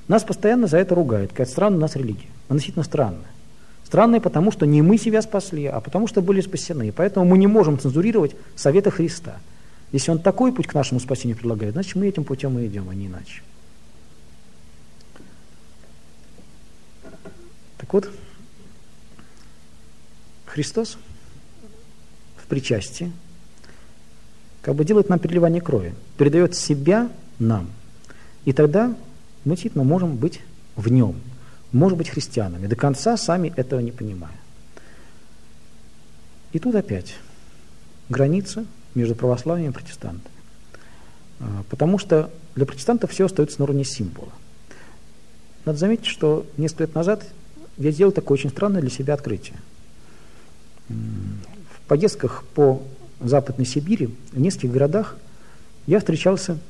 Нас постоянно за это ругают, какая странная у нас религия. Она действительно странная. Странная потому, что не мы себя спасли, а потому что были спасены. И поэтому мы не можем цензурировать советы Христа. Если Он такой путь к нашему спасению предлагает, значит, мы этим путем и идем, а не иначе. Так вот, Христос в причастии как бы делает нам переливание крови, передает себя нам. И тогда мы действительно можем быть в Нем, можем быть христианами, до конца сами этого не понимая. И тут опять граница между православием и протестантами. Потому что для протестантов все остается на уровне символа. Надо заметить, что несколько лет назад я сделал такое очень странное для себя открытие. В поездках по Западной Сибири, в нескольких городах я встречался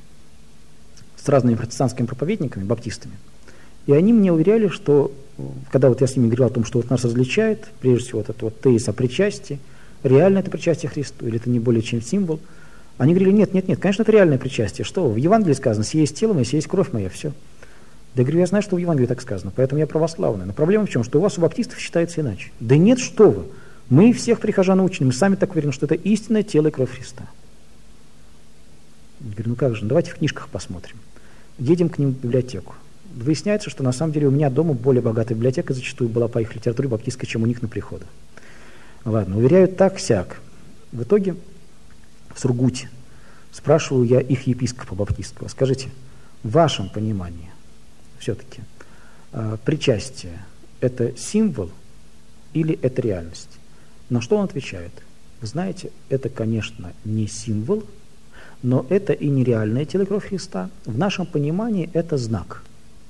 с разными протестантскими проповедниками, баптистами, и они мне уверяли, что, когда вот я с ними говорил о том, что вот нас различает, прежде всего, вот этот вот тезис о причастии, реально это причастие Христу, или это не более чем символ, они говорили, нет, конечно, это реальное причастие, что в Евангелии сказано, сие есть тело мое, сие есть кровь моя, все. Да я говорю, я знаю, что в Евангелии так сказано, поэтому я православный. Но проблема в чем? Что у вас, у баптистов, считается иначе. Да нет, что вы. Мы всех прихожан учим, мы сами так уверены, что это истинное тело и кровь Христа. Я говорю, ну как же, давайте в книжках посмотрим. Едем к ним в библиотеку. Выясняется, что на самом деле у меня дома более богатая библиотека зачастую была по их литературе баптистской, чем у них на приходах. Ладно, уверяют так-сяк. В итоге в Сургуте спрашиваю я их епископа баптистского, скажите, в вашем понимании все-таки причастие – это символ или это реальность? На что он отвечает? Вы знаете, это, конечно, не символ, но это и не реальное тело и кровь Христа. В нашем понимании это знак.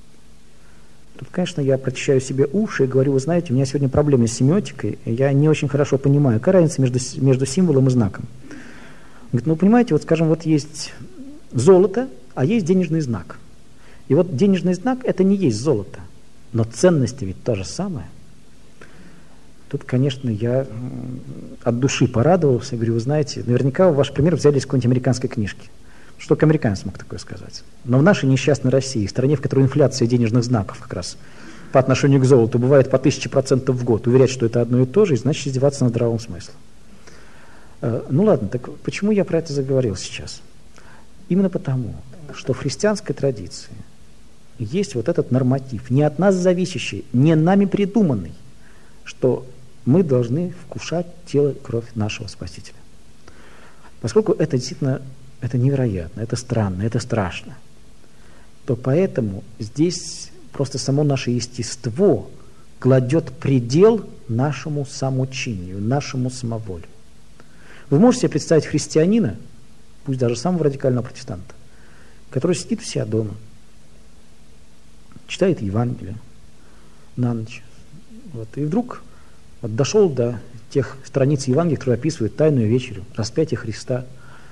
Тут, конечно, я прочищаю себе уши и говорю, вы знаете, у меня сегодня проблемы с семиотикой, я не очень хорошо понимаю, какая разница между символом и знаком. Говорит, ну, понимаете, вот, скажем, вот есть золото, а есть денежный знак. И вот денежный знак – это не есть золото, но ценность ведь то же самое. Тут, конечно, я от души порадовался, говорю, вы знаете, наверняка ваш пример взяли из какой-нибудь американской книжки. Что только американец мог такое сказать. Но в нашей несчастной России, стране, в которой инфляция денежных знаков как раз по отношению к золоту бывает по 1000% в год, уверять, что это одно и то же, значит издеваться над здравым смыслом. Ну ладно, так почему я про это заговорил сейчас? Именно потому, что в христианской традиции есть вот этот норматив, не от нас зависящий, не нами придуманный, что мы должны вкушать тело и кровь нашего Спасителя. Поскольку это действительно это невероятно, это странно, это страшно, то поэтому здесь просто само наше естество кладет предел нашему самоучению, нашему самоволию. Вы можете себе представить христианина, пусть даже самого радикального протестанта, который сидит у себя дома, читает Евангелие на ночь, вот, и вдруг вот дошел до тех страниц Евангелия, которые описывают Тайную вечерю, распятие Христа.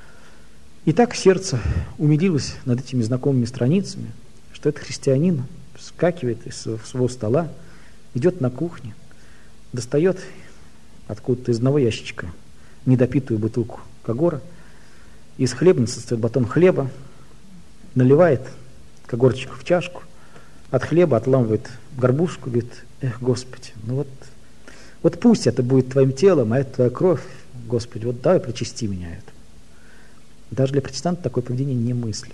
И так сердце умилилось над этими знакомыми страницами, что этот христианин вскакивает из своего стола, идет на кухню, достает откуда-то из одного ящичка недопитую бутылку Кагора, из хлебницы достает батон хлеба, наливает Кагорчик в чашку, от хлеба отламывает горбушку, говорит, эх, Господи, ну вот пусть это будет Твоим телом, а это Твоя кровь, Господи, вот давай причасти меня это. Даже для протестанта такое поведение немыслимо.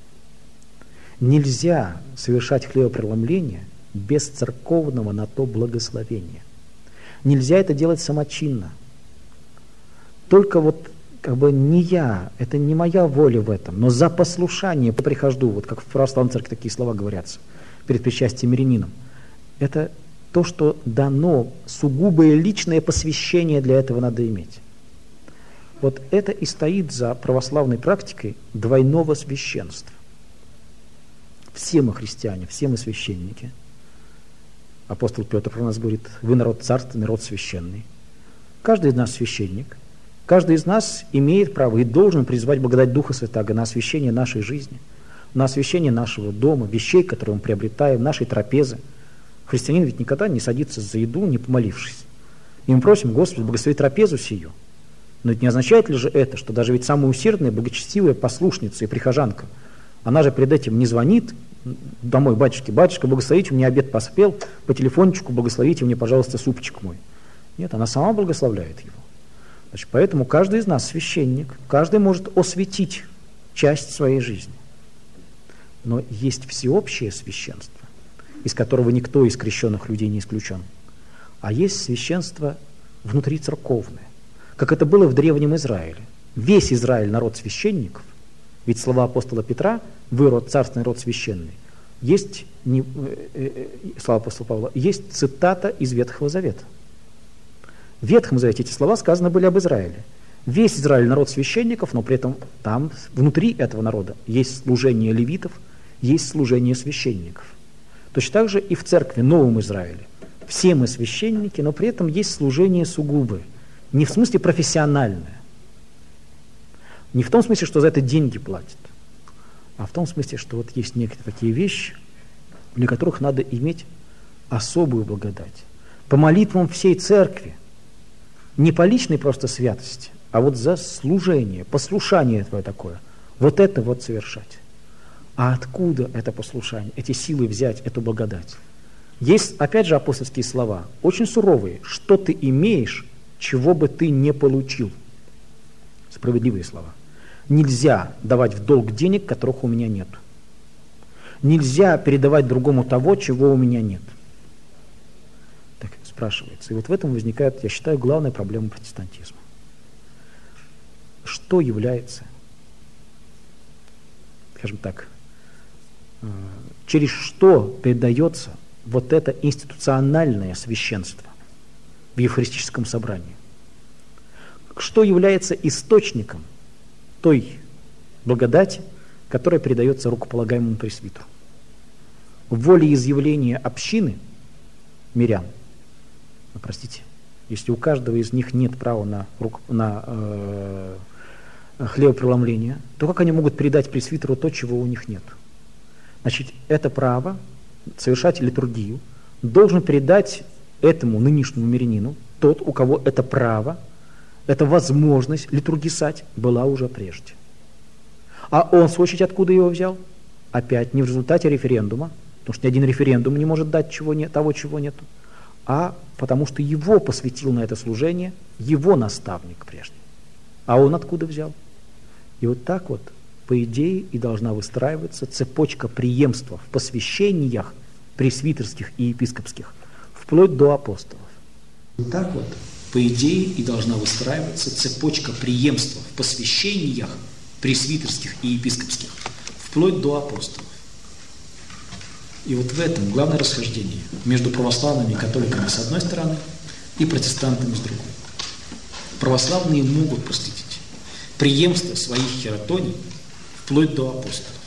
Нельзя совершать хлебопреломление без церковного на то благословения. Нельзя это делать самочинно. Только вот как бы не я, это не моя воля в этом, но за послушание прихожу, вот как в православной церкви такие слова говорятся перед причастием мирянином. Это то, что дано, сугубое личное посвящение для этого надо иметь. Вот это и стоит за православной практикой двойного священства. Все мы христиане, все мы священники. Апостол Петр про нас говорит, вы народ царственный, народ священный. Каждый из нас священник. Каждый из нас имеет право и должен призвать благодать Духа Святаго на освящение нашей жизни, на освящение нашего дома, вещей, которые мы приобретаем, нашей трапезы. Христианин ведь никогда не садится за еду, не помолившись. И мы просим, Господи, благослови трапезу сию. Но это не означает ли же это, что даже ведь самая усердная, благочестивая послушница и прихожанка, она же перед этим не звонит, домой: батюшки, батюшка, благословите, мне обед поспел, по телефончику благословите мне, пожалуйста, супчик мой. Нет, она сама благословляет его. Значит, поэтому каждый из нас священник, каждый может осветить часть своей жизни. Но есть всеобщее священство, из которого никто из крещенных людей не исключен, а есть священство внутрицерковное, как это было в Древнем Израиле. Весь Израиль народ священников, ведь слова апостола Петра: «Вы род царственный, род священный», есть, слова апостола Павла, есть цитата из Ветхого Завета. В Ветхом Завете эти слова сказаны были об Израиле. Весь Израиль народ священников, но при этом там, внутри этого народа, есть служение левитов, есть служение священников. Точно так же и в церкви, Новом Израиле. Все мы священники, но при этом есть служение сугубое. Не в смысле профессиональное. Не в том смысле, что за это деньги платят, а в том смысле, что вот есть некоторые такие вещи, для которых надо иметь особую благодать. По молитвам всей церкви, не по личной просто святости, а вот за служение, послушание твое такое, вот это вот совершать. А откуда это послушание, эти силы взять, эту благодать? Есть, опять же, апостольские слова, очень суровые. Что ты имеешь, чего бы ты не получил? Справедливые слова. Нельзя давать в долг денег, которых у меня нет. Нельзя передавать другому того, чего у меня нет. Так спрашивается. И вот в этом возникает, я считаю, главная проблема протестантизма. Что является, скажем так, через что передается вот это институциональное священство в евхаристическом собрании? Что является источником той благодати, которая передается рукополагаемому пресвитеру? Волеизъявление общины мирян, простите, если у каждого из них нет права на хлебопреломление, то как они могут передать пресвитеру то, чего у них нет? Значит, это право совершать литургию должен передать этому нынешнему мирянину тот, у кого это право, эта возможность литургисать была уже прежде. А он, в свою очередь, откуда его взял? Опять не в результате референдума, потому что ни один референдум не может дать того, чего нет, а потому что его посвятил на это служение его наставник прежде. А он откуда взял? И вот так вот, по идее, и должна выстраиваться цепочка преемства в посвящениях пресвитерских и епископских, вплоть до апостолов. Вот так вот, по идее, и должна выстраиваться цепочка преемства в посвящениях пресвитерских и епископских, вплоть до апостолов. И вот в этом главное расхождение между православными и католиками с одной стороны и протестантами с другой. Православные могут проследить преемство своих хератоний вплоть до апостолов.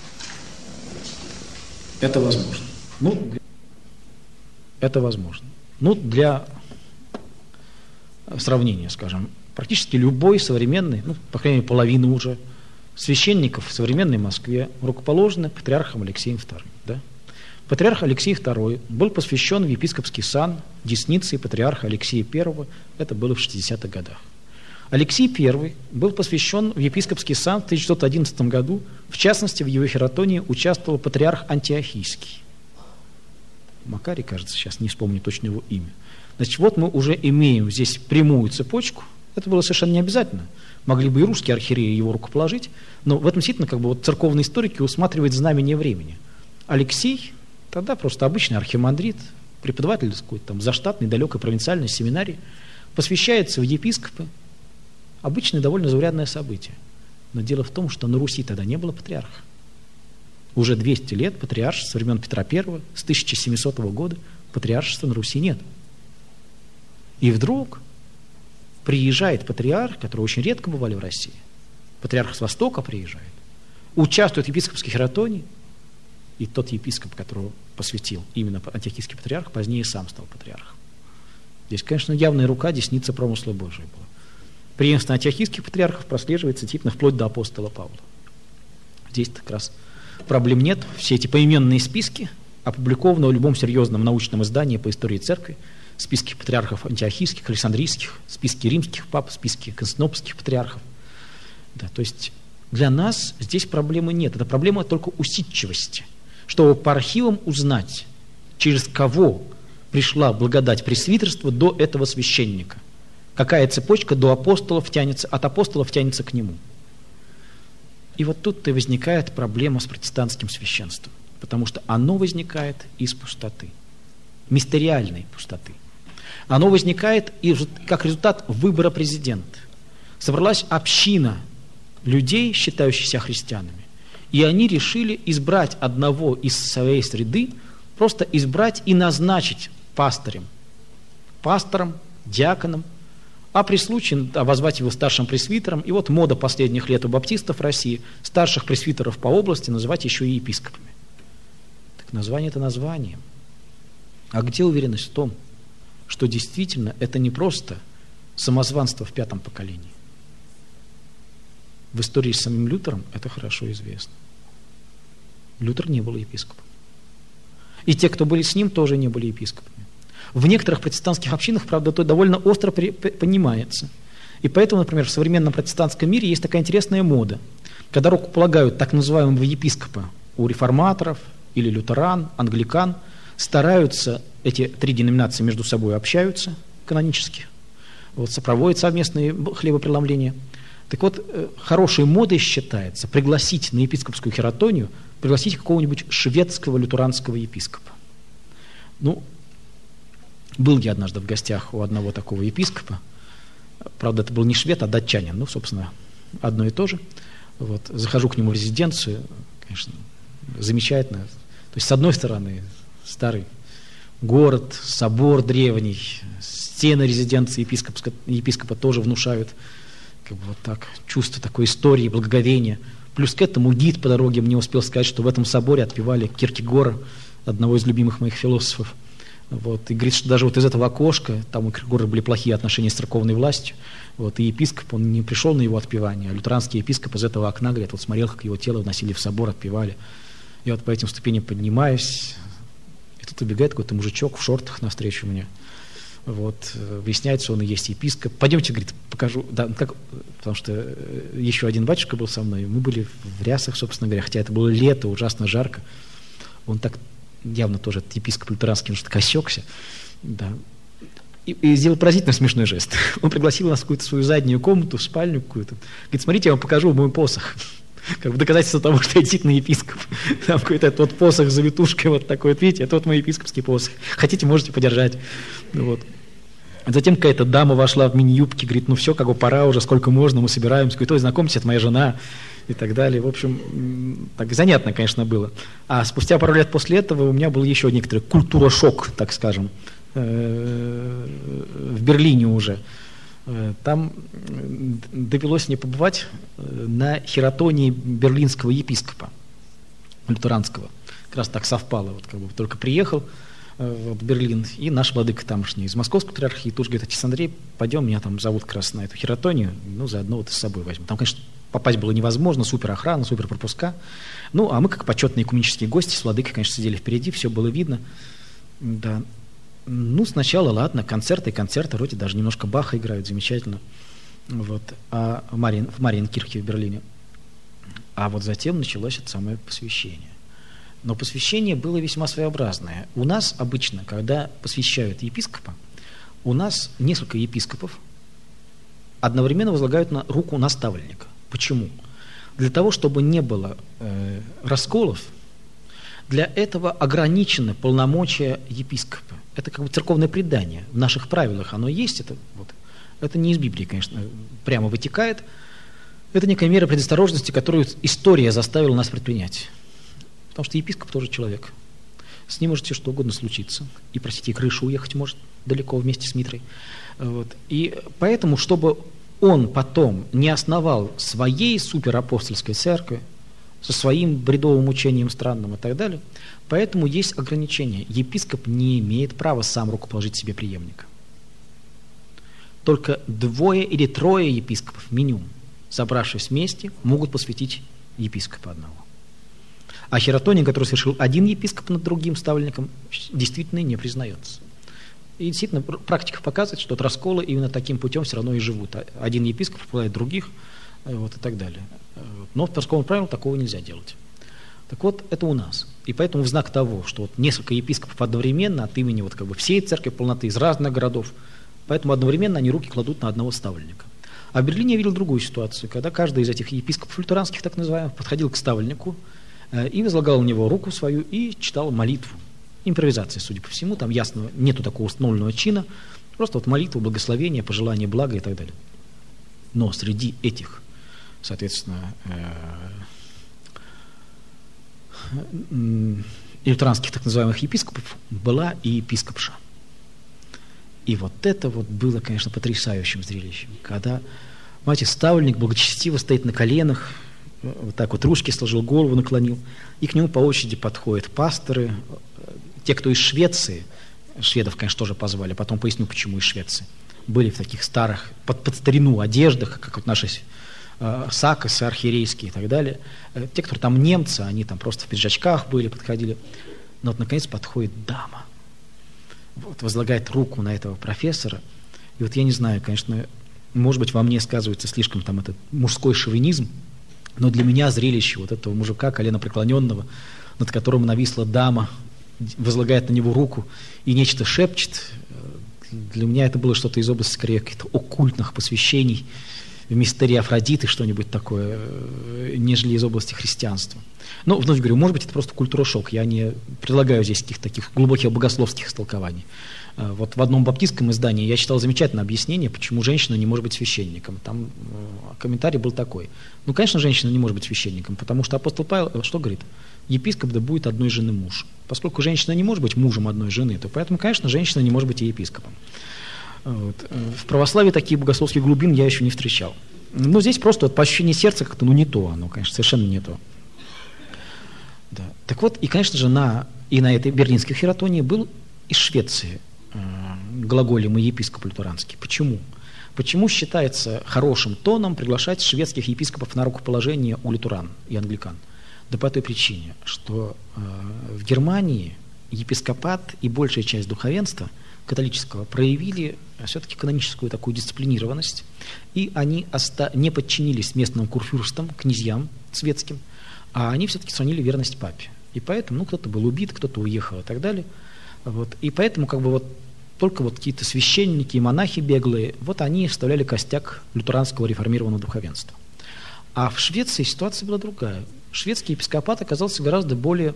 Это возможно. Это возможно. Для сравнения, скажем, практически любой современный, по крайней мере, половина уже священников в современной Москве рукоположены патриархом Алексеем II. Да? Патриарх Алексей II был посвящен в епископский сан десницей патриарха Алексея I, это было в 60-х годах. Алексей I был посвящен в епископский сан в 1911 году, в частности, в его хератонии участвовал патриарх Антиохийский. Макарий, кажется, сейчас не вспомню точно его имя. Значит, вот мы уже имеем здесь прямую цепочку, это было совершенно не обязательно, могли бы и русские архиереи его рукоположить, но в этом действительно церковные историки усматривают знамение времени. Алексей, тогда просто обычный архимандрит, преподаватель какой-то заштатной, далекой провинциальной семинарии, посвящается в епископы. Обычное, довольно заурядное событие. Но дело в том, что на Руси тогда не было патриарха. Уже 200 лет патриаршества со времен Петра I, с 1700 года, патриаршества на Руси нет. И вдруг приезжает патриарх, который очень редко бывали в России, патриарх с Востока приезжает, участвует в епископской хератонии, и тот епископ, которого посвятил именно антиохийский патриарх, позднее сам стал патриархом. Здесь, конечно, явная рука, десница промысла Божия была. Преемство антиохийских патриархов прослеживается действительно вплоть до апостола Павла. Здесь как раз проблем нет. Все эти поименные списки опубликованы в любом серьезном научном издании по истории церкви. Списки патриархов антиохийских, александрийских, списки римских пап, списки константинопольских патриархов. Да, то есть для нас здесь проблемы нет. Это проблема только усидчивости. чтобы по архивам узнать, через кого пришла благодать пресвитерства до этого священника. Какая цепочка до апостолов тянется, от апостолов тянется к нему. И вот тут-то и возникает проблема с протестантским священством, потому что оно возникает из пустоты, мистериальной пустоты. Оно возникает как результат выбора президента. Собралась община людей, считающихся христианами, и они решили избрать одного из своей среды, просто избрать и назначить пастором, диаконом, а при случае обозвать его старшим пресвитером. И вот мода последних лет у баптистов России старших пресвитеров по области называть еще и епископами. Так название это название. А где уверенность в том, что действительно это не просто самозванство в 5-м поколении? В истории с самим Лютером это хорошо известно. Лютер не был епископом. И те, кто были с ним, тоже не были епископами. В некоторых протестантских общинах, правда, это довольно остро понимается. И поэтому, например, в современном протестантском мире есть такая интересная мода, когда рукополагают так называемого епископа у реформаторов или лютеран, англикан, стараются, эти 3 деноминации между собой общаются канонически, вот, сопроводят совместные хлебопреломления. Так вот, хорошей модой считается пригласить на епископскую хератонию, пригласить какого-нибудь шведского лютеранского епископа. Ну, был я однажды в гостях у одного такого епископа. Правда, это был не швед, а датчанин. Ну, собственно, одно и то же. Вот. Захожу к нему в резиденцию. Конечно, замечательно. То есть, с одной стороны, старый город, собор древний, стены резиденции епископа тоже внушают как бы вот так, чувство такой истории, благоговения. Плюс к этому гид по дороге мне успел сказать, что в этом соборе отпевали Киркегора, одного из любимых моих философов. Вот, и говорит, что даже вот из этого окошка, там у Киркегора были плохие отношения с церковной властью, вот, и епископ, он не пришел на его отпевание, а лютеранский епископ из этого окна, говорит, вот смотрел, как его тело вносили в собор, отпевали. Я вот по этим ступеням поднимаюсь, и тут убегает какой-то мужичок в шортах навстречу мне. Вот, выясняется, он и есть епископ. Пойдемте, говорит, покажу. Да, как, потому что еще один батюшка был со мной, мы были в рясах, собственно говоря, хотя это было лето, ужасно жарко. Он так явно тоже этот епископ лютеранский, что-то осекся, да, и сделал поразительно смешной жест. Он пригласил нас в какую-то свою заднюю комнату, в спальню какую-то. Говорит, смотрите, я вам покажу мой посох. Как бы доказательство того, что я действительно епископ. Там какой-то вот посох с завитушкой вот такой, вот, видите, это вот мой епископский посох. Хотите, можете подержать. Вот. Затем какая-то дама вошла в мини-юбке, говорит, ну все, как бы пора уже, сколько можно, мы собираемся. Говорит, ой, знакомьтесь, это моя жена. И так далее. В общем, так занятно, конечно, было. А спустя пару лет после этого у меня был еще некоторый культура-шок, так скажем, в Берлине уже. Там довелось мне побывать на хератонии берлинского епископа, лютеранского. Как раз так совпало. Вот, как бы, только приехал в Берлин, и наш владыка тамошний из Московской патриархии тут же говорит, отец Андрей, пойдем, меня там зовут как раз на эту хератонию, ну, заодно вот и с собой возьму. Там, конечно, попасть было невозможно, супер охрана, супер пропуска. Ну, а мы, как почетные экуменические гости, с владыкой, конечно, сидели впереди, все было видно. Да. Ну, сначала, ладно, концерты, вроде даже немножко Баха играют, замечательно. Вот. В Мариенкирхе в Берлине. А вот затем началось это самое посвящение. Но посвящение было весьма своеобразное. У нас обычно, когда посвящают епископа, у нас несколько епископов одновременно возлагают на руку наставника. Почему? Для того, чтобы не было расколов, для этого ограничены полномочия епископа. Это как бы церковное предание. В наших правилах оно есть. Это не из Библии, конечно, прямо вытекает. Это некая мера предосторожности, которую история заставила нас предпринять. Потому что епископ тоже человек. С ним может все что угодно случиться. И, простите, и крыша уехать может далеко вместе с митрой. Вот. И поэтому, чтобы он потом не основал своей суперапостольской церкви со своим бредовым учением странным и так далее, поэтому есть ограничения. Епископ не имеет права сам рукоположить себе преемника. Только 2 или 3 епископов, минимум, собравшись вместе, могут посвятить епископа одного. А хератония, который совершил один епископ над другим ставленником, действительно не признается. И действительно, практика показывает, что от раскола именно таким путем все равно и живут. Один епископ впливает других, вот, и так далее. Но в церковном правиле такого нельзя делать. Так вот, это у нас. И поэтому в знак того, что вот несколько епископов одновременно от имени вот как бы всей церкви полноты из разных городов, поэтому одновременно они руки кладут на одного ставленника. А в Берлине я видел другую ситуацию, когда каждый из этих епископов лютеранских, так называемых, подходил к ставленнику и возлагал на него руку свою и читал молитву. Импровизация, судя по всему, там ясно, нету такого установленного чина, просто вот молитва, благословение, пожелание блага и так далее. Но среди этих, соответственно, лютеранских так называемых епископов была и епископша. И вот это вот было, конечно, потрясающим зрелищем, когда, понимаете, ставленник благочестиво стоит на коленах, вот так вот ручки сложил, голову наклонил, и к нему по очереди подходят пасторы, те, кто из Швеции, шведов, конечно, тоже позвали, потом поясню, почему из Швеции, были в таких старых, под старину одеждах, как вот наши сакосы архиерейские и так далее. Те, кто там немцы, они там просто в пиджачках были, подходили. Но вот наконец подходит дама, вот, возлагает руку на этого профессора. И вот я не знаю, конечно, может быть, во мне сказывается слишком там этот мужской шовинизм, но для меня зрелище вот этого мужика, коленопреклоненного, над которым нависла дама, возлагает на него руку и нечто шепчет, для меня это было что-то из области, скорее, каких-то оккультных посвящений, в мистерии Афродиты, что-нибудь такое, нежели из области христианства. Но, вновь говорю, может быть, это просто культурошок. Я не предлагаю здесь каких-то таких глубоких богословских истолкований. Вот в одном баптистском издании я читал замечательное объяснение, почему женщина не может быть священником. Там комментарий был такой. Ну, конечно, женщина не может быть священником, потому что апостол Павел что говорит? Епископ да будет одной жены муж. Поскольку женщина не может быть мужем одной жены, то поэтому, конечно, женщина не может быть и епископом. Вот. В православии таких богословских глубин я еще не встречал. Но здесь просто вот по ощущению сердца как-то, ну, не то, оно, конечно, совершенно не то. Да. Так вот, и, конечно же, на этой берлинской хератонии был из Швеции глаголемый епископ лютеранский. Почему? Почему считается хорошим тоном приглашать шведских епископов на рукоположение у лютеран и англикан? Да по той причине, что в Германии епископат и большая часть духовенства католического проявили все-таки каноническую такую дисциплинированность, и они не подчинились местным курфюрстам, князьям светским, а они все-таки сохранили верность папе. И поэтому, ну, кто-то был убит, кто-то уехал и так далее. Вот. И поэтому как бы вот только вот какие-то священники и монахи беглые, вот они вставляли костяк лютеранского реформированного духовенства. А в Швеции ситуация была другая. Шведский епископат оказался гораздо более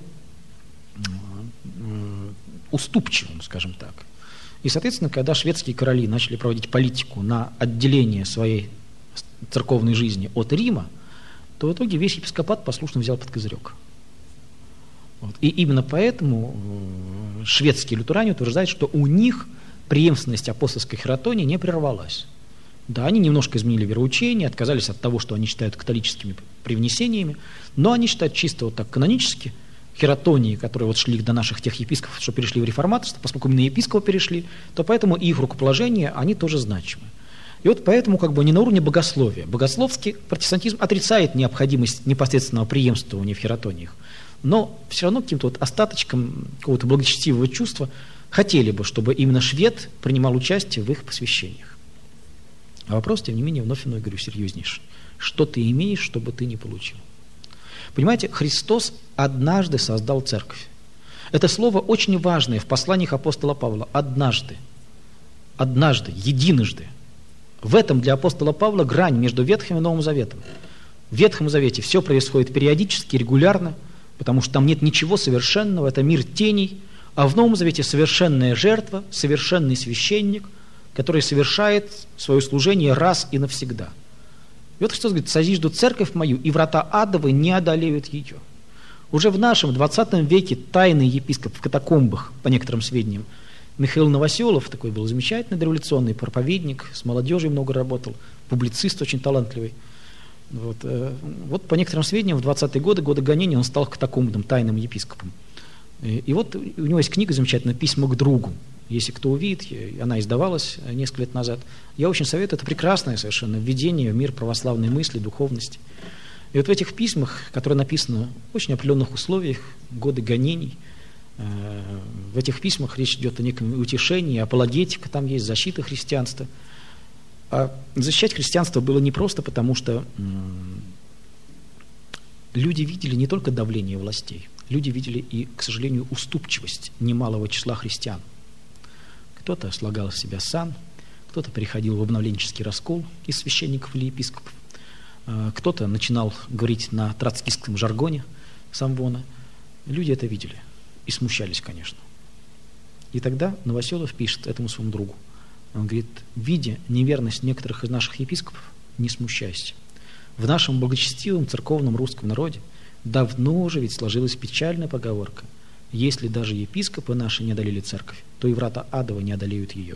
уступчивым, скажем так. И, соответственно, когда шведские короли начали проводить политику на отделение своей церковной жизни от Рима, то в итоге весь епископат послушно взял под козырек. Вот. И именно поэтому шведские лютеране утверждают, что у них преемственность апостольской хератонии не прервалась. Да, они немножко изменили вероучение, отказались от того, что они считают католическими привнесениями, но они считают чисто вот так канонически, хератонии, которые вот шли до наших тех епископов, что перешли в реформаторство, поскольку именно епископы перешли, то поэтому и их рукоположения, они тоже значимы. И вот поэтому как бы не на уровне богословия. Богословский протестантизм отрицает необходимость непосредственного преемствования в хератониях, но все равно каким-то вот остаточком какого-то благочестивого чувства хотели бы, чтобы именно швед принимал участие в их посвящениях. А вопрос, тем не менее, вновь говорю, серьезнейший. Что ты имеешь, чтобы ты не получил? Понимаете, Христос однажды создал церковь. Это слово очень важное в посланиях апостола Павла. Однажды. Однажды, единожды. В этом для апостола Павла грань между Ветхим и Новым Заветом. В Ветхом Завете все происходит периодически, регулярно, потому что там нет ничего совершенного, это мир теней, а в Новом Завете совершенная жертва, совершенный священник, который совершает свое служение раз и навсегда. И вот Христос говорит: «Созижду церковь мою, и врата адовы не одолеют ее». Уже в нашем 20 веке тайный епископ в катакомбах, по некоторым сведениям, Михаил Новоселов, такой был замечательный дореволюционный проповедник, с молодежью много работал, публицист очень талантливый. Вот по некоторым сведениям, в 20-е годы гонений, он стал катакомбным тайным епископом. И вот у него есть книга замечательная «Письма к другу». Если кто увидит, она издавалась несколько лет назад. Я очень советую, это прекрасное совершенно введение в мир православной мысли, духовности. И вот в этих письмах, которые написаны в очень определенных условиях, годы гонений, в этих письмах речь идет о неком утешении, апологетика, там есть защита христианства. А защищать христианство было не просто потому, что люди видели не только давление властей, люди видели и, к сожалению, уступчивость немалого числа христиан. Кто-то слагал из себя сан, кто-то переходил в обновленческий раскол из священников или епископов, кто-то начинал говорить на троцкистском жаргоне самвона. Люди это видели и смущались, конечно. И тогда Новоселов пишет этому своему другу. Он говорит: видя неверность некоторых из наших епископов, не смущайся. В нашем благочестивом церковном русском народе давно уже ведь сложилась печальная поговорка: если даже епископы наши не одолели церковь, то и врата адова не одолеют ее.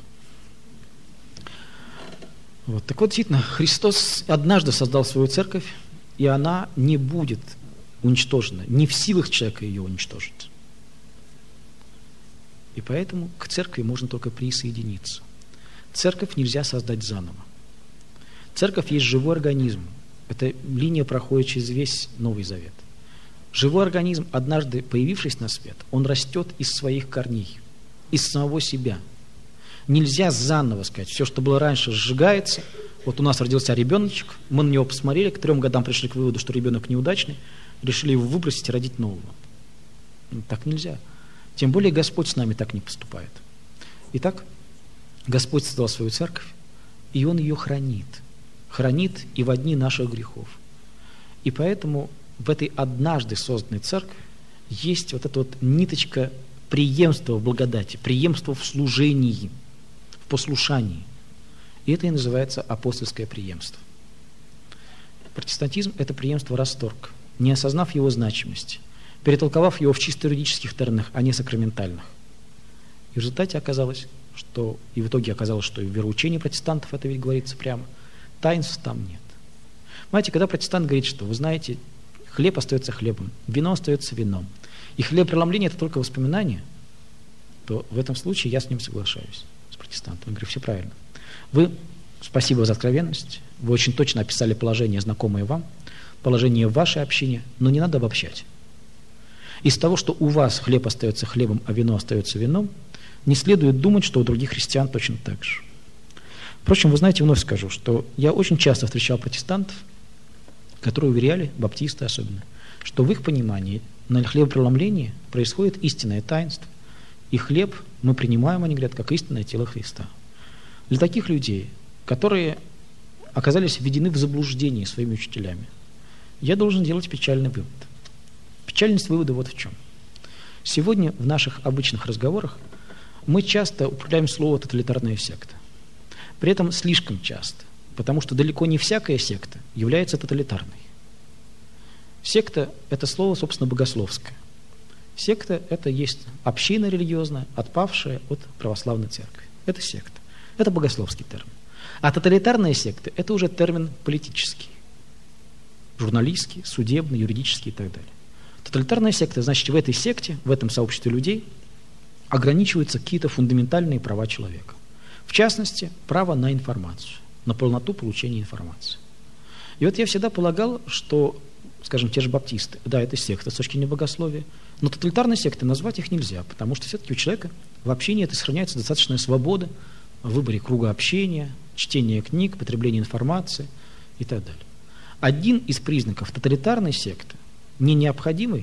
Вот. Так вот, действительно, Христос однажды создал свою церковь, и она не будет уничтожена. Не в силах человека ее уничтожить. И поэтому к церкви можно только присоединиться. Церковь нельзя создать заново. Церковь есть живой организм. Эта линия проходит через весь Новый Завет. Живой организм, однажды появившись на свет, он растет из своих корней, из самого себя. Нельзя заново сказать, все, что было раньше, сжигается. Вот у нас родился ребеночек, мы на него посмотрели, к 3 годам пришли к выводу, что ребенок неудачный, решили его выбросить и родить нового. Так нельзя. Тем более Господь с нами так не поступает. Итак, Господь создал свою церковь, и Он ее хранит. Хранит и во дни наших грехов. И поэтому в этой однажды созданной церкви есть вот эта вот ниточка преемства в благодати, преемства в служении, в послушании. И это и называется апостольское преемство. Протестантизм – это преемство расторг, не осознав его значимости, перетолковав его в чисто юридических терминах, а не сакраментальных. И в результате оказалось, что, и в итоге оказалось, что и в вероучении протестантов это ведь говорится прямо, таинств там нет. Понимаете, когда протестант говорит, что, вы знаете, хлеб остается хлебом, вино остается вином, и хлебопреломление – это только воспоминание, то в этом случае я с ним соглашаюсь, с протестантом. Я говорю, все правильно. Вы, спасибо за откровенность, вы очень точно описали положение, знакомое вам, положение в вашей общине, но не надо обобщать. Из того, что у вас хлеб остается хлебом, а вино остается вином, не следует думать, что у других христиан точно так же. Впрочем, вы знаете, вновь скажу, что я очень часто встречал протестантов, которые уверяли, баптисты особенно, что в их понимании на хлебопреломлении происходит истинное таинство, и хлеб мы принимаем, они говорят, как истинное тело Христа. Для таких людей, которые оказались введены в заблуждение своими учителями, я должен делать печальный вывод. Печальность вывода вот в чем. Сегодня в наших обычных разговорах мы часто употребляем слово «тоталитарная секта». При этом слишком часто, потому что далеко не всякая секта является тоталитарной. Секта – это слово, собственно, богословское. Секта – это есть община религиозная, отпавшая от православной церкви. Это секта. Это богословский термин. А тоталитарная секта – это уже термин политический, журналистский, судебный, юридический и так далее. Тоталитарная секта, значит, в этой секте, в этом сообществе людей ограничиваются какие-то фундаментальные права человека. В частности, право на информацию, на полноту получения информации. И вот я всегда полагал, что, скажем, те же баптисты, да, это секта с точки зрения богословия, но тоталитарной сектой назвать их нельзя, потому что все-таки у человека в общении это сохраняется достаточная свобода в выборе круга общения, чтения книг, потребления информации и так далее. Один из признаков тоталитарной секты, не необходимый,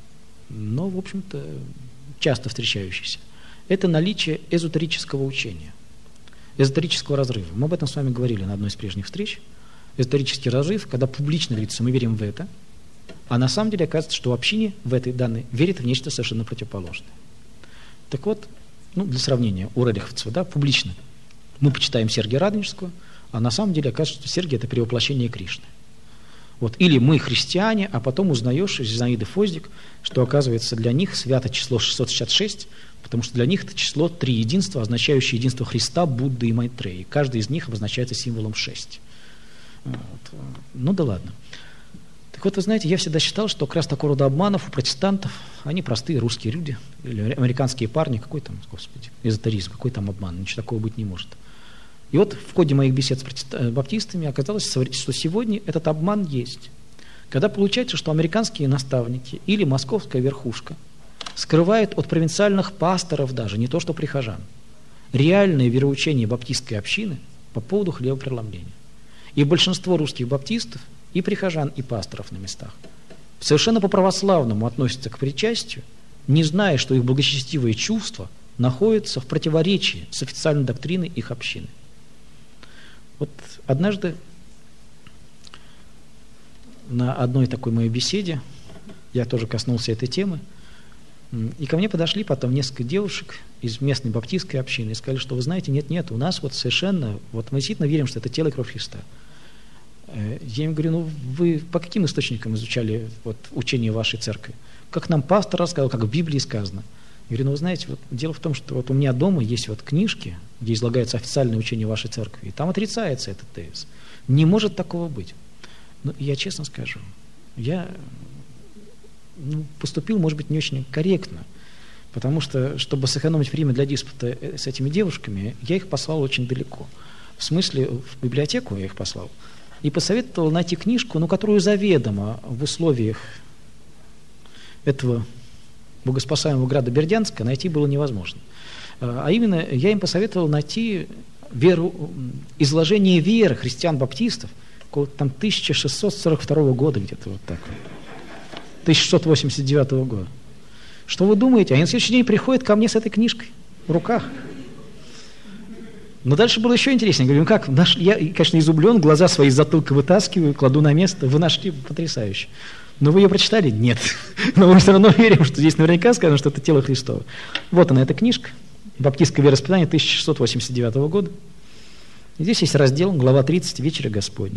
но, в общем-то, часто встречающийся, это наличие эзотерического учения, эзотерического разрыва. Мы об этом с вами говорили на одной из прежних встреч. Эзотерический разрыв, когда публично говорится, мы верим в это, а на самом деле оказывается, что в общине в этой данной верит в нечто совершенно противоположное. Так вот, для сравнения, у рериховцев, да, публично мы почитаем Сергия Радонежского, а на самом деле оказывается, что Сергий – это перевоплощение Кришны. Вот. Или мы христиане, а потом узнаешь из Зинаиды Фоздик, что, оказывается, для них свято число 666, потому что для них это число три единства, означающее единство Христа, Будды и Майтреи. Каждый из них обозначается символом 6. Вот. Ну да ладно. Так вот, вы знаете, я всегда считал, что как раз такого рода обманов у протестантов, они простые русские люди, или американские парни, какой там, господи, эзотеризм, какой там обман, ничего такого быть не может. И вот в ходе моих бесед с баптистами оказалось, что сегодня этот обман есть. Когда получается, что американские наставники или московская верхушка скрывает от провинциальных пасторов даже, не то что прихожан, реальное вероучение баптистской общины по поводу хлебопреломления. И большинство русских баптистов, и прихожан, и пасторов на местах, совершенно по-православному относятся к причастию, не зная, что их благочестивые чувства находятся в противоречии с официальной доктриной их общины. Вот однажды на одной такой моей беседе я тоже коснулся этой темы, и ко мне подошли потом несколько девушек из местной баптистской общины и сказали, что вы знаете, нет, у нас вот совершенно, вот мы действительно верим, что это тело и кровь Христа. Я им говорю, ну вы по каким источникам изучали вот, учение вашей церкви? Как нам пастор рассказал, как в Библии сказано. Я говорю, ну вы знаете, вот дело в том, что вот у меня дома есть вот книжки, где излагается официальное учение вашей церкви, и там отрицается этот тезис. Не может такого быть. Но я честно скажу, я поступил, может быть, не очень корректно, потому что, чтобы сэкономить время для диспута с этими девушками, я их послал очень далеко. В смысле, в библиотеку я их послал. И посоветовал найти книжку, ну, которую заведомо в условиях этого богоспасаемого града Бердянска найти было невозможно. А именно, я им посоветовал найти изложение веры христиан-баптистов около там 1642 года, где-то вот так вот. 1689 года. Что вы думаете? Они на следующий день приходят ко мне с этой книжкой в руках. Но дальше было еще интереснее. Говорю, ну как, нашли? Я, конечно, изумлен, глаза свои из затылка вытаскиваю, кладу на место. Вы нашли? Потрясающе. Но вы ее прочитали? Нет. Но мы все равно верим, что здесь наверняка сказано, что это тело Христово. Вот она, эта книжка. Баптистское вероисповедание 1689 года. И здесь есть раздел, глава 30, «Вечеря Господня».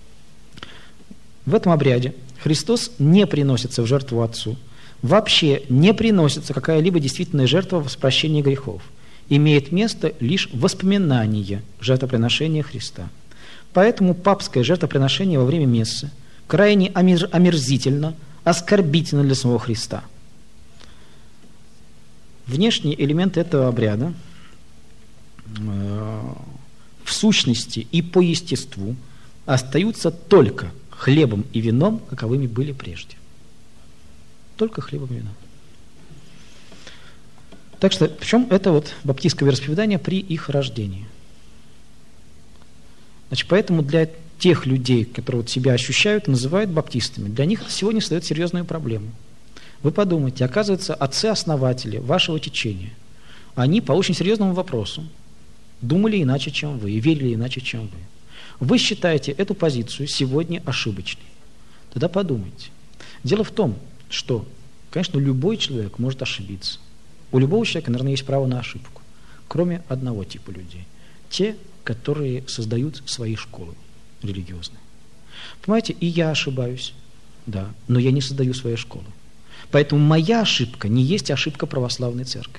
В этом обряде Христос не приносится в жертву Отцу. Вообще не приносится какая-либо действительная жертва в прощении грехов. Имеет место лишь воспоминание жертвоприношения Христа. Поэтому папское жертвоприношение во время мессы крайне омерзительно, оскорбительно для самого Христа. Внешние элементы этого обряда в сущности и по естеству остаются только хлебом и вином, каковыми были прежде. Только хлебом и вином. Так что, причем это вот баптистское вероисповедание при их рождении. Значит, поэтому для тех людей, которые вот себя ощущают, называют баптистами, для них это сегодня создает серьезную проблему. Вы подумайте, оказывается, отцы-основатели вашего течения, они по очень серьезному вопросу думали иначе, чем вы, и верили иначе, чем вы. Вы считаете эту позицию сегодня ошибочной. Тогда подумайте. Дело в том, что, конечно, любой человек может ошибиться. У любого человека, наверное, есть право на ошибку, кроме одного типа людей. Те, которые создают свои школы религиозные. Понимаете, и я ошибаюсь, да, но я не создаю свои школы. Поэтому моя ошибка не есть ошибка православной церкви.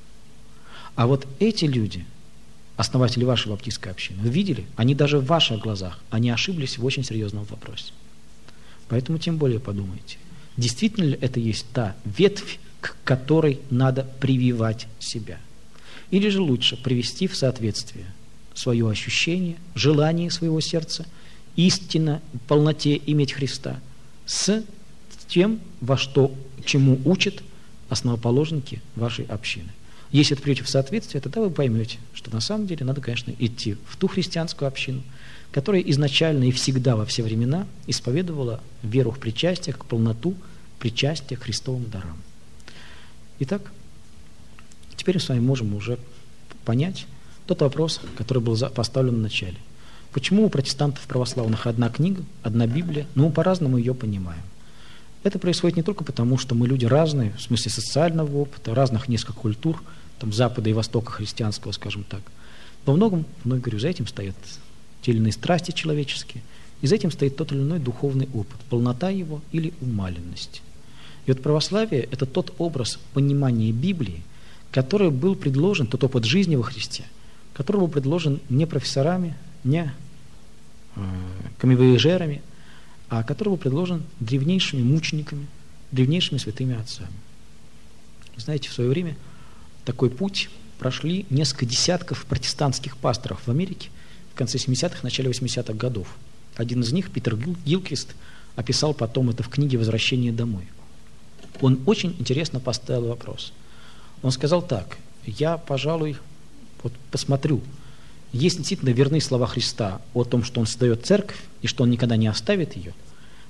А вот эти люди, основатели вашей баптистской общины, вы видели, они даже в ваших глазах, они ошиблись в очень серьезном вопросе. Поэтому тем более подумайте, действительно ли это есть та ветвь, к которой надо прививать себя? Или же лучше привести в соответствие свое ощущение, желание своего сердца, истинно, в полноте иметь Христа, с тем, чему учат основоположники вашей общины. Если это придете в соответствие, тогда вы поймете, что на самом деле надо, конечно, идти в ту христианскую общину, которая изначально и всегда во все времена исповедовала веру в причастие как полноту причастия к Христовым дарам. Итак, теперь мы с вами можем уже понять тот вопрос, который был поставлен в начале. Почему у протестантов православных одна книга, одна Библия, но мы по-разному ее понимаем? Это происходит не только потому, что мы люди разные, в смысле социального опыта, разных несколько культур, там, Запада и Востока христианского, скажем так. Но вновь говорю, за этим стоят те или иные страсти человеческие, и за этим стоит тот или иной духовный опыт, полнота его или умаленность. И вот православие – это тот образ понимания Библии, который был предложен, тот опыт жизни во Христе, который был предложен не профессорами, не камевояжерами, а который был предложен древнейшими мучениками, древнейшими святыми отцами. Вы знаете, в свое время такой путь прошли несколько десятков протестантских пасторов в Америке в конце 70-х, начале 80-х годов. Один из них, Питер Гилквист, описал потом это в книге «Возвращение домой». Он очень интересно поставил вопрос. Он сказал так: я, пожалуй, вот посмотрю, если действительно верны слова Христа о том, что Он создает церковь и что Он никогда не оставит ее,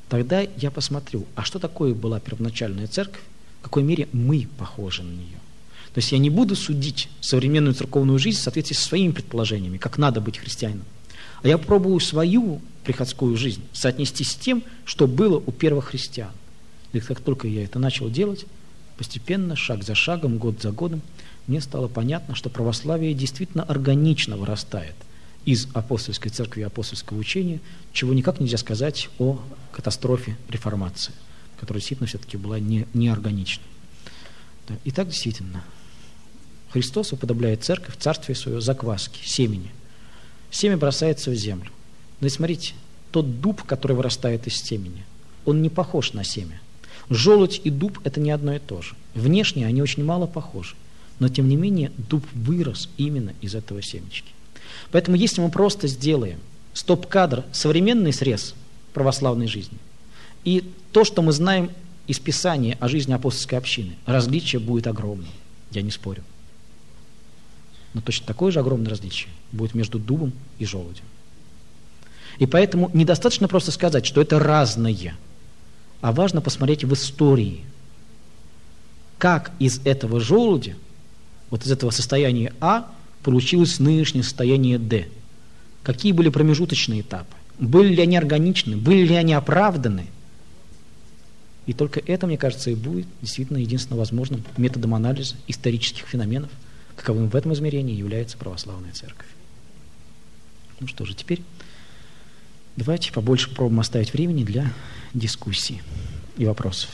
тогда я посмотрю, а что такое была первоначальная церковь, в какой мере мы похожи на нее. То есть я не буду судить современную церковную жизнь в соответствии со своими предположениями, как надо быть христианином, а я пробую свою приходскую жизнь соотнести с тем, что было у первых христиан. И как только я это начал делать, постепенно, шаг за шагом, год за годом, мне стало понятно, что православие действительно органично вырастает из апостольской церкви и апостольского учения, чего никак нельзя сказать о катастрофе реформации, которая действительно все-таки была неорганична. Да. Итак, действительно, Христос уподобляет церковь в царстве свое закваски, семени. Семя бросается в землю. Но и смотрите, тот дуб, который вырастает из семени, он не похож на семя. Желудь и дуб – это не одно и то же. Внешне они очень мало похожи. Но, тем не менее, дуб вырос именно из этого семечки. Поэтому, если мы просто сделаем стоп-кадр, современный срез православной жизни, и то, что мы знаем из Писания о жизни апостольской общины, различие будет огромным, я не спорю. Но точно такое же огромное различие будет между дубом и желудем. И поэтому недостаточно просто сказать, что это разное, а важно посмотреть в истории, как из этого желудя, вот из этого состояния А, получилось нынешнее состояние Д. Какие были промежуточные этапы? Были ли они органичны? Были ли они оправданы? И только это, мне кажется, и будет действительно единственно возможным методом анализа исторических феноменов, каковым в этом измерении является православная церковь. Ну что же, теперь давайте побольше попробуем оставить времени для дискуссий и вопросов.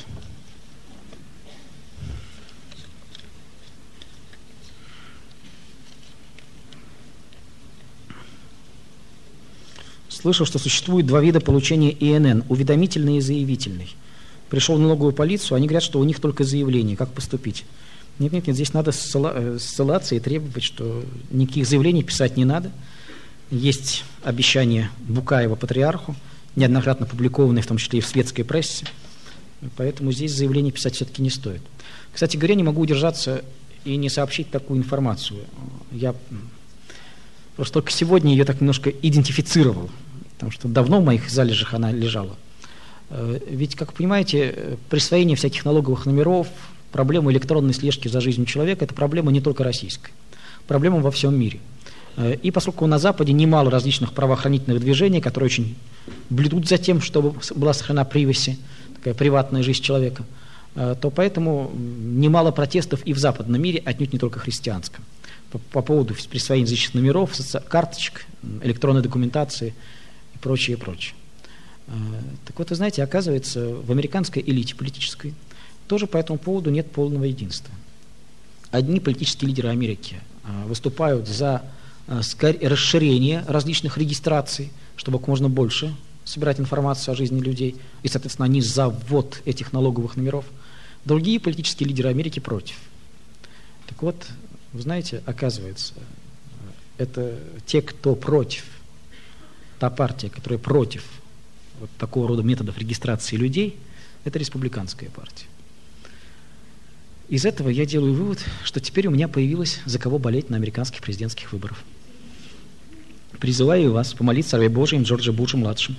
Слышал, что существует два вида получения ИНН – уведомительный и заявительный. Пришел в налоговую полицию, они говорят, что у них только заявление. Как поступить? Нет, здесь надо ссылаться и требовать, что никаких заявлений писать не надо. Есть обещание Букаева патриарху, неоднократно публикованное, в том числе и в светской прессе. Поэтому здесь заявление писать все-таки не стоит. Кстати говоря, не могу удержаться и не сообщить такую информацию. Я просто только сегодня ее так немножко идентифицировал, потому что давно в моих залежах она лежала. Ведь, как вы понимаете, присвоение всяких налоговых номеров, проблема электронной слежки за жизнью человека – это проблема не только российская, проблема во всем мире. И поскольку на Западе немало различных правоохранительных движений, которые очень блюдут за тем, чтобы была сохранена приваси, такая приватная жизнь человека, то поэтому немало протестов и в западном мире, отнюдь не только христианском, по поводу присвоения различных номеров, карточек, электронной документации и прочее, прочее. Так вот, вы знаете, оказывается, в американской элите политической тоже по этому поводу нет полного единства. Одни политические лидеры Америки выступают за расширение различных регистраций, чтобы как можно больше собирать информацию о жизни людей, и, соответственно, они за ввод этих налоговых номеров. Другие политические лидеры Америки против. Так вот, вы знаете, оказывается, это те, кто против, та партия, которая против вот такого рода методов регистрации людей, это республиканская партия. Из этого я делаю вывод, что теперь у меня появилось за кого болеть на американских президентских выборах. Призываю вас помолиться Рабе Божиим Джорджа Буша-младшим.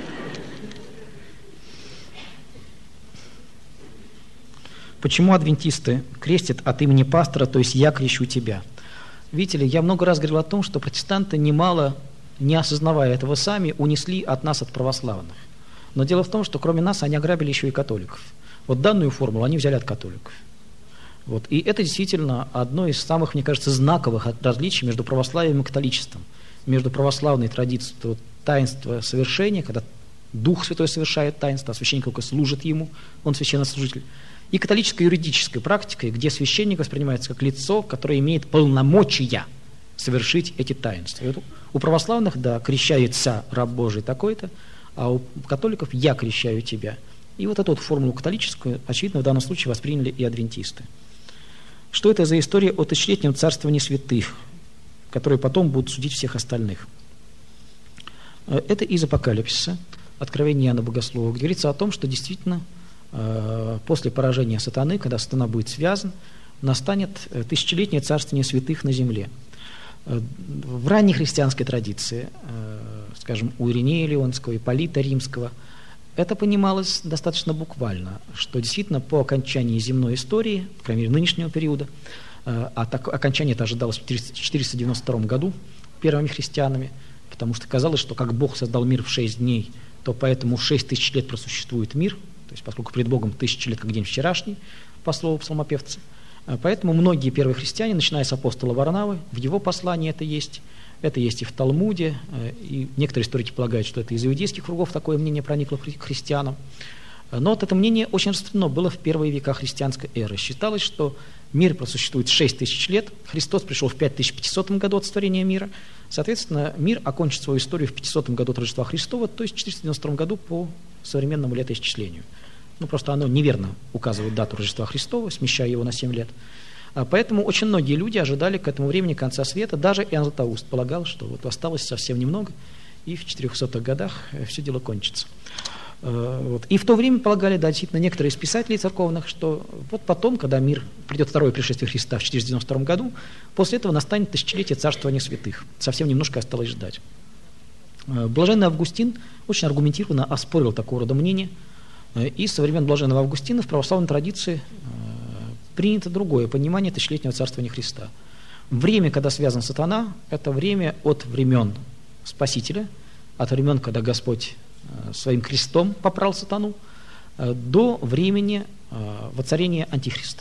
Почему адвентисты крестят от имени пастора, то есть «я крещу тебя»? Видите ли, я много раз говорил о том, что протестанты немало, не осознавая этого сами, унесли от нас, от православных. Но дело в том, что кроме нас они ограбили еще и католиков. Вот данную формулу они взяли от католиков. Вот. И это действительно одно из самых, мне кажется, знаковых различий между православием и католичеством. Между православной традицией таинства совершения, когда Дух Святой совершает таинство, а священник только служит ему, он священнослужитель, и католической юридической практикой, где священник воспринимается как лицо, которое имеет полномочия совершить эти таинства. И вот у православных, да, крещается раб Божий такой-то, а у католиков «я крещаю тебя». И вот эту вот формулу католическую, очевидно, в данном случае восприняли и адвентисты. Что это за история о тысячелетнем царствовании святых, которые потом будут судить всех остальных? Это из Апокалипсиса, Откровение Иоанна Богослова, где говорится о том, что действительно после поражения сатаны, когда сатана будет связан, настанет тысячелетнее царствование святых на земле. В ранней христианской традиции, скажем, у Иринея Леонского, Ипполита Римского, это понималось достаточно буквально, что действительно по окончании земной истории, по крайней мере, нынешнего периода, окончание это ожидалось в 492 году первыми христианами, потому что казалось, что как Бог создал мир в 6 дней, то поэтому 6000 лет просуществует мир, то есть поскольку пред Богом 1000 лет как день вчерашний, по слову псалмопевца. Поэтому многие первые христиане, начиная с апостола Варнавы, в его послании это есть и в Талмуде, и некоторые историки полагают, что это из иудейских кругов такое мнение проникло к христианам. Но вот это мнение очень распространено было в первые века христианской эры. Считалось, что мир просуществует 6000 лет, Христос пришел в 5500 году от сотворения мира, соответственно, мир окончит свою историю в 500 году от Рождества Христова, то есть в 492 году по современному летоисчислению. Просто оно неверно указывает дату Рождества Христова, смещая его на 7 лет. Поэтому очень многие люди ожидали к этому времени конца света. Даже Иоанн Златоуст полагал, что вот осталось совсем немного, и в 400-х годах все дело кончится. И в то время полагали, да, действительно, некоторые из писателей церковных, что вот потом, когда мир придет второе пришествие Христа в 492 году, после этого настанет тысячелетие царствования святых. Совсем немножко осталось ждать. Блаженный Августин очень аргументированно оспорил такого рода мнение, и со времен блаженного Августина в православной традиции принято другое понимание тысячелетнего царствования Христа. Время, когда связан сатана, это время от времен Спасителя, от времен, когда Господь своим крестом попрал сатану, до времени воцарения Антихриста.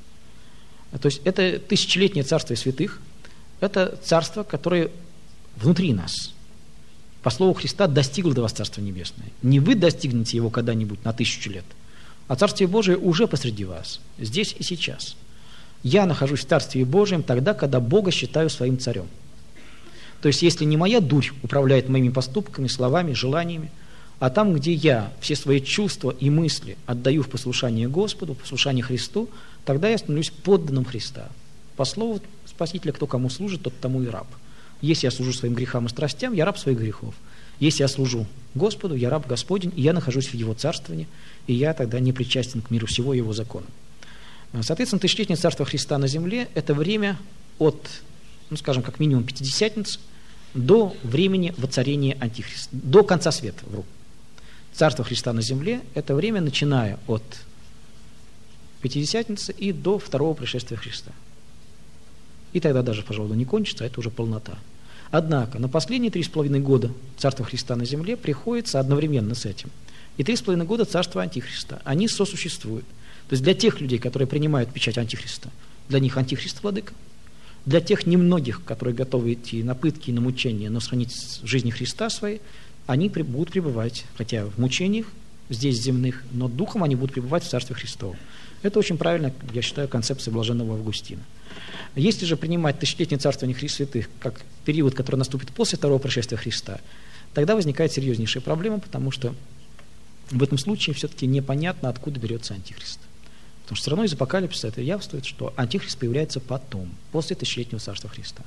То есть это тысячелетнее царствие святых, это царство, которое внутри нас, по слову Христа, достигло до вас Царство Небесное. Не вы достигнете его когда-нибудь на 1000 лет, а Царствие Божие уже посреди вас, здесь и сейчас. Я нахожусь в Царстве Божьем тогда, когда Бога считаю своим царем. То есть, если не моя дурь управляет моими поступками, словами, желаниями, а там, где я все свои чувства и мысли отдаю в послушание Господу, в послушание Христу, тогда я становлюсь подданным Христа. По слову Спасителя, кто кому служит, тот тому и раб. Если я служу своим грехам и страстям, я раб своих грехов. Если я служу Господу, я раб Господень, и я нахожусь в Его царствовании, и я тогда не причастен к миру всего Его закона. Соответственно, тысячелетнее царство Христа на земле – это время от, скажем, как минимум Пятидесятницы до времени воцарения Антихриста, до конца света, Царство Христа на земле – это время, начиная от Пятидесятницы и до второго пришествия Христа. И тогда даже, пожалуй, не кончится, а это уже полнота. Однако на последние 3,5 года Царство Христа на земле приходится одновременно с этим. И 3,5 года Царства Антихриста. Они сосуществуют. То есть для тех людей, которые принимают печать Антихриста, для них Антихрист владыка. Для тех немногих, которые готовы идти на пытки и на мучения, но сохранить жизни Христа своей, они будут пребывать, хотя в мучениях, здесь земных, но духом они будут пребывать в Царстве Христовом. Это очень правильно, я считаю, концепция блаженного Августина. Если же принимать тысячелетнее царствование святых как период, который наступит после второго пришествия Христа, тогда возникает серьезнейшая проблема, потому что в этом случае все-таки непонятно, откуда берется Антихрист. Потому что все равно из Апокалипсиса это явствует, что Антихрист появляется потом, после тысячелетнего царства Христа.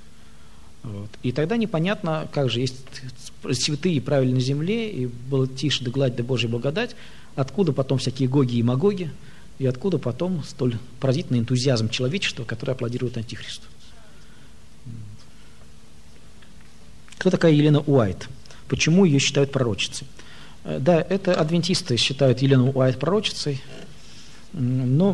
И тогда непонятно, как же есть святые правили на земле, и было тише да гладь да Божья благодать, откуда потом всякие Гоги и Магоги, и откуда потом столь поразительный энтузиазм человечества, который аплодирует Антихристу. Кто такая Елена Уайт? Почему ее считают пророчицей? Да, это адвентисты считают Елену Уайт пророчицей, но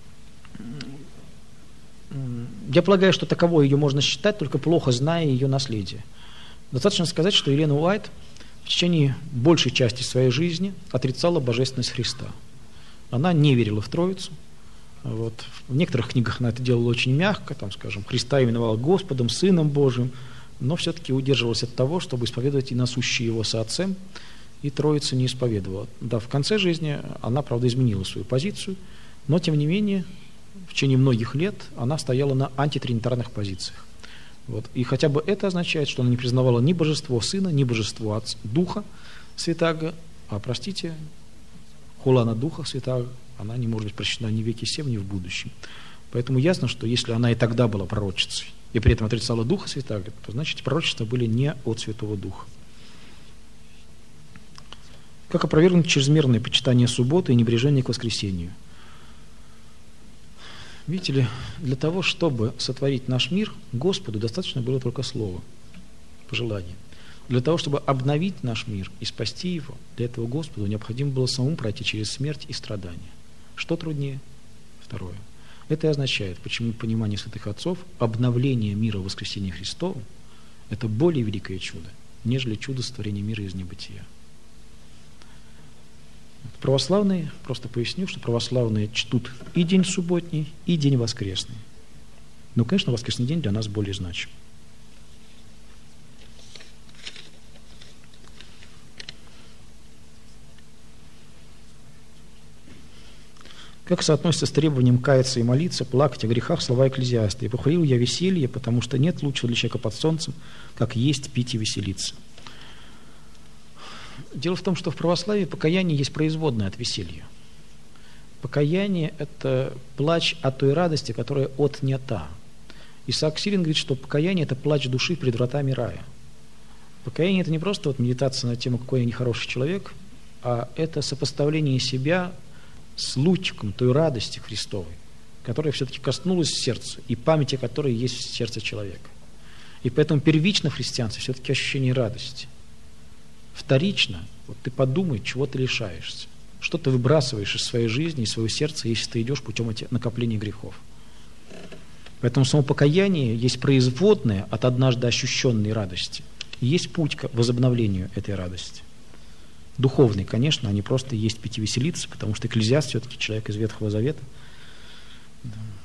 я полагаю, что таковой ее можно считать, только плохо зная ее наследие. Достаточно сказать, что Елена Уайт в течение большей части своей жизни отрицала божественность Христа. Она не верила в Троицу. В некоторых книгах она это делала очень мягко, там, скажем, Христа именовала Господом, Сыном Божиим, но все-таки удерживалась от того, чтобы исповедовать и насущий его со Отцем, и Троицу не исповедовала. Да, в конце жизни она, правда, изменила свою позицию, но, тем не менее, в течение многих лет она стояла на антитринитарных позициях. И хотя бы это означает, что она не признавала ни божество Сына, ни божество Духа Святаго, хула на Духа Святаго, она не может быть прощена ни в веки сем, ни в будущем. Поэтому ясно, что если она и тогда была пророчицей, и при этом отрицала Духа Святаго, то значит пророчества были не от Святого Духа. Как опровергнуть чрезмерное почитание субботы и небрежение к воскресению? Видите ли, для того, чтобы сотворить наш мир, Господу достаточно было только слова, пожелания. Для того, чтобы обновить наш мир и спасти его, для этого Господу необходимо было самому пройти через смерть и страдания. Что труднее? Второе. Это и означает, почему понимание святых отцов, обновление мира в воскресении Христова – это более великое чудо, нежели чудо сотворения мира из небытия. Православные, просто поясню, что православные чтут и день субботний, и день воскресный. Но, конечно, воскресный день для нас более значим. Как соотносится с требованием каяться и молиться, плакать о грехах слова Экклезиаста? «И похвалил я веселье, потому что нет лучшего для человека под солнцем, как есть, пить и веселиться». Дело в том, что в православии покаяние есть производное от веселья. Покаяние – это плач о той радости, которая отнята. Исаак Сирин говорит, что покаяние – это плач души пред вратами рая. Покаяние – это не просто медитация на тему, какой я нехороший человек, а это сопоставление себя с лучиком той радости Христовой, которая все-таки коснулась сердца, и памяти которой есть в сердце человека. И поэтому первично в христианстве все-таки ощущение радости. Вторично, вот ты подумай, чего ты лишаешься, что ты выбрасываешь из своей жизни, из своего сердца, если ты идешь путем накопления грехов. Поэтому само покаяние есть производное от однажды ощущенной радости, и есть путь к возобновлению этой радости. Духовный, конечно, а не просто есть, пить и веселиться, потому что Экклезиаст все-таки человек из Ветхого Завета. Да.